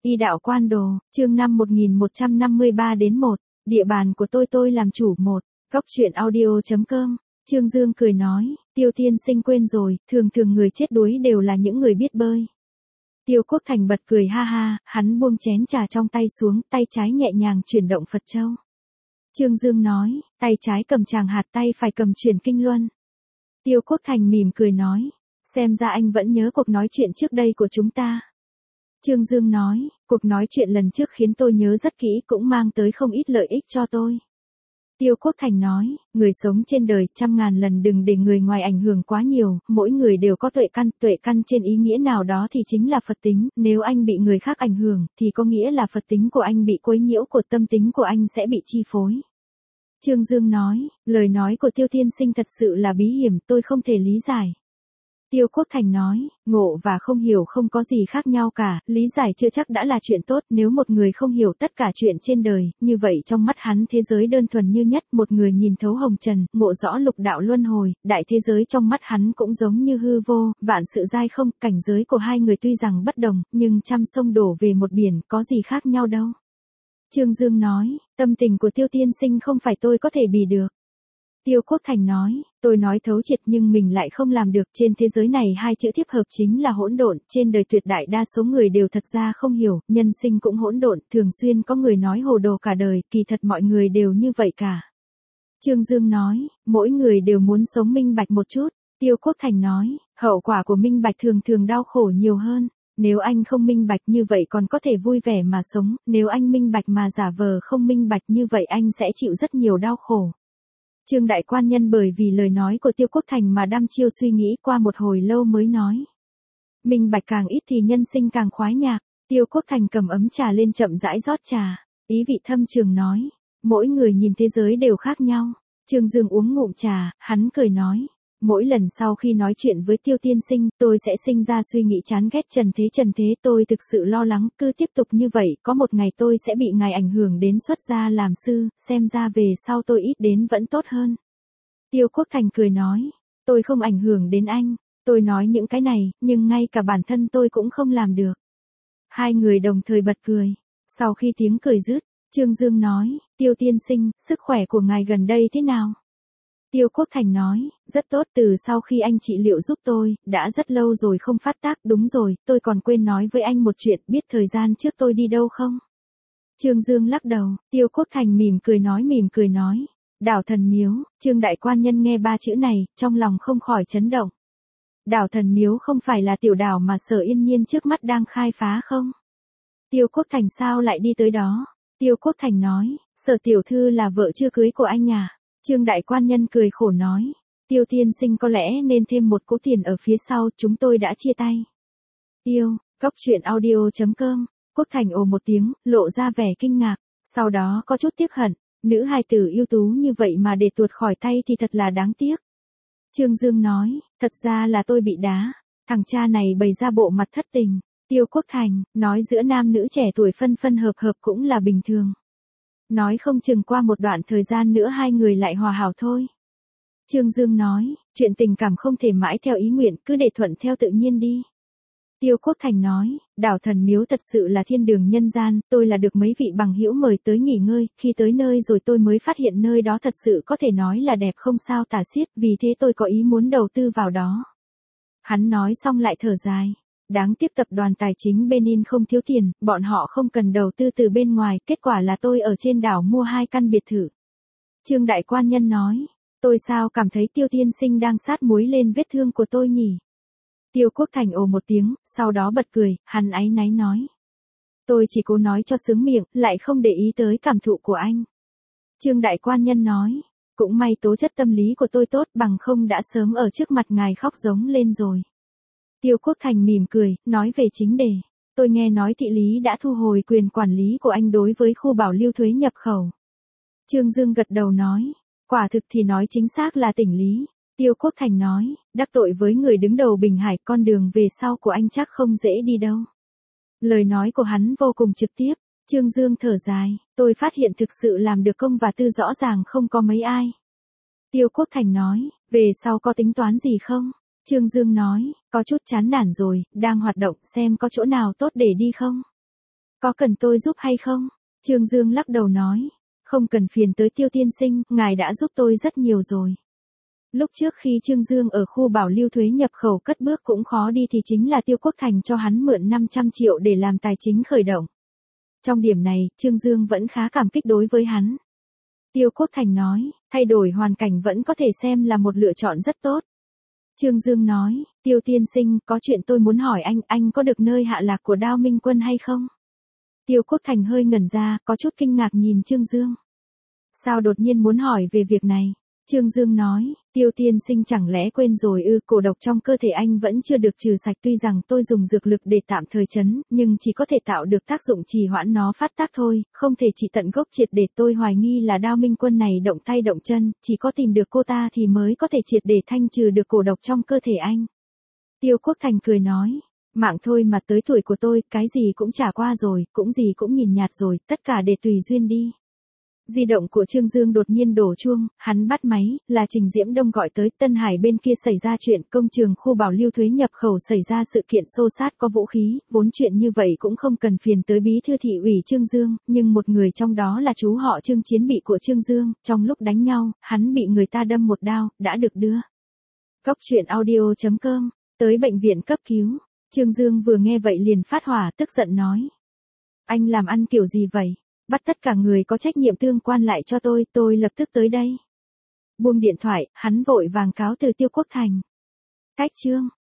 Y đạo quan đồ, chương 5 1153 đến 1, địa bàn của tôi làm chủ 1, góc truyện audio.com, Trương Dương cười nói, Tiêu tiên sinh quên rồi, thường người chết đuối đều là những người biết bơi. Tiêu Quốc Thành bật cười ha ha, hắn buông chén trà trong tay xuống, tay trái nhẹ nhàng chuyển động Phật châu. Trương Dương nói, tay trái cầm tràng hạt, tay phải cầm chuyển kinh luân. Tiêu Quốc Thành mỉm cười nói, xem ra anh vẫn nhớ cuộc nói chuyện trước đây của chúng ta. Trương Dương nói, cuộc nói chuyện lần trước khiến tôi nhớ rất kỹ, cũng mang tới không ít lợi ích cho tôi. Tiêu Quốc Thành nói, người sống trên đời 100.000 lần đừng để người ngoài ảnh hưởng quá nhiều, mỗi người đều có tuệ căn trên ý nghĩa nào đó thì chính là Phật tính, nếu anh bị người khác ảnh hưởng, thì có nghĩa là Phật tính của anh bị quấy nhiễu, của tâm tính của anh sẽ bị chi phối. Trương Dương nói, lời nói của Tiêu tiên sinh thật sự là bí hiểm, tôi không thể lý giải. Tiêu Quốc Thành nói, ngộ và không hiểu không có gì khác nhau cả, lý giải chưa chắc đã là chuyện tốt, nếu một người không hiểu tất cả chuyện trên đời, như vậy trong mắt hắn thế giới đơn thuần như nhất, một người nhìn thấu hồng trần, ngộ rõ lục đạo luân hồi, đại thế giới trong mắt hắn cũng giống như hư vô, vạn sự giai không, cảnh giới của hai người tuy rằng bất đồng, nhưng trăm sông đổ về một biển, có gì khác nhau đâu. Trương Dương nói, tâm tình của Tiêu tiên sinh không phải tôi có thể bì được. Tiêu Quốc Thành nói, tôi nói thấu triệt nhưng mình lại không làm được, trên thế giới này hai chữ tiếp hợp chính là hỗn độn, trên đời tuyệt đại đa số người đều thật ra không hiểu, nhân sinh cũng hỗn độn, thường xuyên có người nói hồ đồ cả đời, kỳ thật mọi người đều như vậy cả. Trương Dương nói, mỗi người đều muốn sống minh bạch một chút. Tiêu Quốc Thành nói, hậu quả của minh bạch thường đau khổ nhiều hơn. Nếu anh không minh bạch như vậy còn có thể vui vẻ mà sống, nếu anh minh bạch mà giả vờ không minh bạch như vậy anh sẽ chịu rất nhiều đau khổ. Trương Đại Quan Nhân bởi vì lời nói của Tiêu Quốc Thành mà đăm chiêu suy nghĩ, qua một hồi lâu mới nói. Minh bạch càng ít thì nhân sinh càng khoái nhạc. Tiêu Quốc Thành cầm ấm trà lên chậm rãi rót trà, ý vị thâm trường nói, mỗi người nhìn thế giới đều khác nhau. Trương Dương uống ngụm trà, hắn cười nói, mỗi lần sau khi nói chuyện với Tiêu tiên sinh, tôi sẽ sinh ra suy nghĩ chán ghét trần thế, tôi thực sự lo lắng, cứ tiếp tục như vậy, có một ngày tôi sẽ bị ngài ảnh hưởng đến xuất gia làm sư, xem ra về sau tôi ít đến vẫn tốt hơn. Tiêu Quốc Thành cười nói, tôi không ảnh hưởng đến anh, tôi nói những cái này, nhưng ngay cả bản thân tôi cũng không làm được. Hai người đồng thời bật cười, sau khi tiếng cười dứt, Trương Dương nói, Tiêu tiên sinh, sức khỏe của ngài gần đây thế nào? Tiêu Quốc Thành nói, rất tốt, từ sau khi anh trị liệu giúp tôi, đã rất lâu rồi không phát tác, đúng rồi, tôi còn quên nói với anh một chuyện, biết thời gian trước tôi đi đâu không? Trương Dương lắc đầu, Tiêu Quốc Thành mỉm cười nói, Đảo Thần Miếu. Trương Đại Quan Nhân nghe ba chữ này, trong lòng không khỏi chấn động. Đảo Thần Miếu không phải là tiểu đảo mà Sở Yên Nhiên trước mắt đang khai phá không? Tiêu Quốc Thành sao lại đi tới đó? Tiêu Quốc Thành nói, Sở tiểu thư là vợ chưa cưới của anh à? Trương Đại Quan Nhân cười khổ nói, Tiêu tiên sinh có lẽ nên thêm một cỗ tiền ở phía sau, chúng tôi đã chia tay. Góc truyện audio.com, Quốc Thành ồ một tiếng, lộ ra vẻ kinh ngạc, sau đó có chút tiếc hận, nữ hài tử ưu tú như vậy mà để tuột khỏi tay thì thật là đáng tiếc. Trương Dương nói, thật ra là tôi bị đá, thằng cha này bày ra bộ mặt thất tình. Tiêu Quốc Thành, nói giữa nam nữ trẻ tuổi phân hợp cũng là bình thường. Nói không chừng qua một đoạn thời gian nữa hai người lại hòa hảo thôi. Trương Dương nói, chuyện tình cảm không thể mãi theo ý nguyện, cứ để thuận theo tự nhiên đi. Tiêu Quốc Thành nói, Đảo Thần Miếu thật sự là thiên đường nhân gian, tôi là được mấy vị bằng hữu mời tới nghỉ ngơi, khi tới nơi rồi tôi mới phát hiện nơi đó thật sự có thể nói là đẹp không sao tả xiết, vì thế tôi có ý muốn đầu tư vào đó. Hắn nói xong lại thở dài. Đáng tiếc tập đoàn tài chính Benin không thiếu tiền, bọn họ không cần đầu tư từ bên ngoài, kết quả là tôi ở trên đảo mua 2 căn biệt thự. Trương Đại Quan Nhân nói, tôi sao cảm thấy Tiêu tiên sinh đang sát muối lên vết thương của tôi nhỉ? Tiêu Quốc Thành ồ một tiếng, sau đó bật cười, hắn áy náy nói. Tôi chỉ cố nói cho sướng miệng, lại không để ý tới cảm thụ của anh. Trương Đại Quan Nhân nói, cũng may tố chất tâm lý của tôi tốt, bằng không đã sớm ở trước mặt ngài khóc giống lên rồi. Tiêu Quốc Thành mỉm cười, nói về chính đề. Tôi nghe nói thị lý đã thu hồi quyền quản lý của anh đối với khu bảo lưu thuế nhập khẩu. Trương Dương gật đầu nói, quả thực thì nói chính xác là tỉnh lý. Tiêu Quốc Thành nói, đắc tội với người đứng đầu Bình Hải, con đường về sau của anh chắc không dễ đi đâu. Lời nói của hắn vô cùng trực tiếp. Trương Dương thở dài, tôi phát hiện thực sự làm được công và tư rõ ràng không có mấy ai. Tiêu Quốc Thành nói, về sau có tính toán gì không? Trương Dương nói, có chút chán nản rồi, đang hoạt động xem có chỗ nào tốt để đi không. Có cần tôi giúp hay không? Trương Dương lắc đầu nói. Không cần phiền tới Tiêu tiên sinh, ngài đã giúp tôi rất nhiều rồi. Lúc trước khi Trương Dương ở khu bảo lưu thuế nhập khẩu cất bước cũng khó đi thì chính là Tiêu Quốc Thành cho hắn mượn 500 triệu để làm tài chính khởi động. Trong điểm này, Trương Dương vẫn khá cảm kích đối với hắn. Tiêu Quốc Thành nói, thay đổi hoàn cảnh vẫn có thể xem là một lựa chọn rất tốt. Trương Dương nói, Tiêu tiên sinh, có chuyện tôi muốn hỏi anh có được nơi hạ lạc của Đao Minh Quân hay không? Tiêu Quốc Thành hơi ngẩn ra, có chút kinh ngạc nhìn Trương Dương. Sao đột nhiên muốn hỏi về việc này? Trương Dương nói, Tiêu tiên sinh chẳng lẽ quên rồi ư, cổ độc trong cơ thể anh vẫn chưa được trừ sạch, tuy rằng tôi dùng dược lực để tạm thời chấn, nhưng chỉ có thể tạo được tác dụng trì hoãn nó phát tác thôi, không thể trị tận gốc triệt để. Tôi hoài nghi là Đao Minh Quân này động tay động chân, chỉ có tìm được cô ta thì mới có thể triệt để thanh trừ được cổ độc trong cơ thể anh. Tiêu Quốc Thành cười nói, mạng thôi mà, tới tuổi của tôi, cái gì cũng trải qua rồi, cũng gì cũng nhìn nhạt rồi, tất cả để tùy duyên đi. Di động của Trương Dương đột nhiên đổ chuông, hắn bắt máy, là Trình Diễm Đông gọi tới. Tân Hải bên kia xảy ra chuyện, công trường khu bảo lưu thuế nhập khẩu xảy ra sự kiện xô xát có vũ khí, vốn chuyện như vậy cũng không cần phiền tới bí thư thị ủy Trương Dương, nhưng một người trong đó là chú họ Trương chiến bị của Trương Dương, trong lúc đánh nhau, hắn bị người ta đâm một đao, đã được đưa. Cóc truyện audio.com, tới bệnh viện cấp cứu. Trương Dương vừa nghe vậy liền phát hỏa, tức giận nói. Anh làm ăn kiểu gì vậy? Bắt tất cả người có trách nhiệm tương quan lại cho tôi lập tức tới đây. Buông điện thoại, hắn vội vàng cáo từ Tiêu Quốc Thành. Cách chương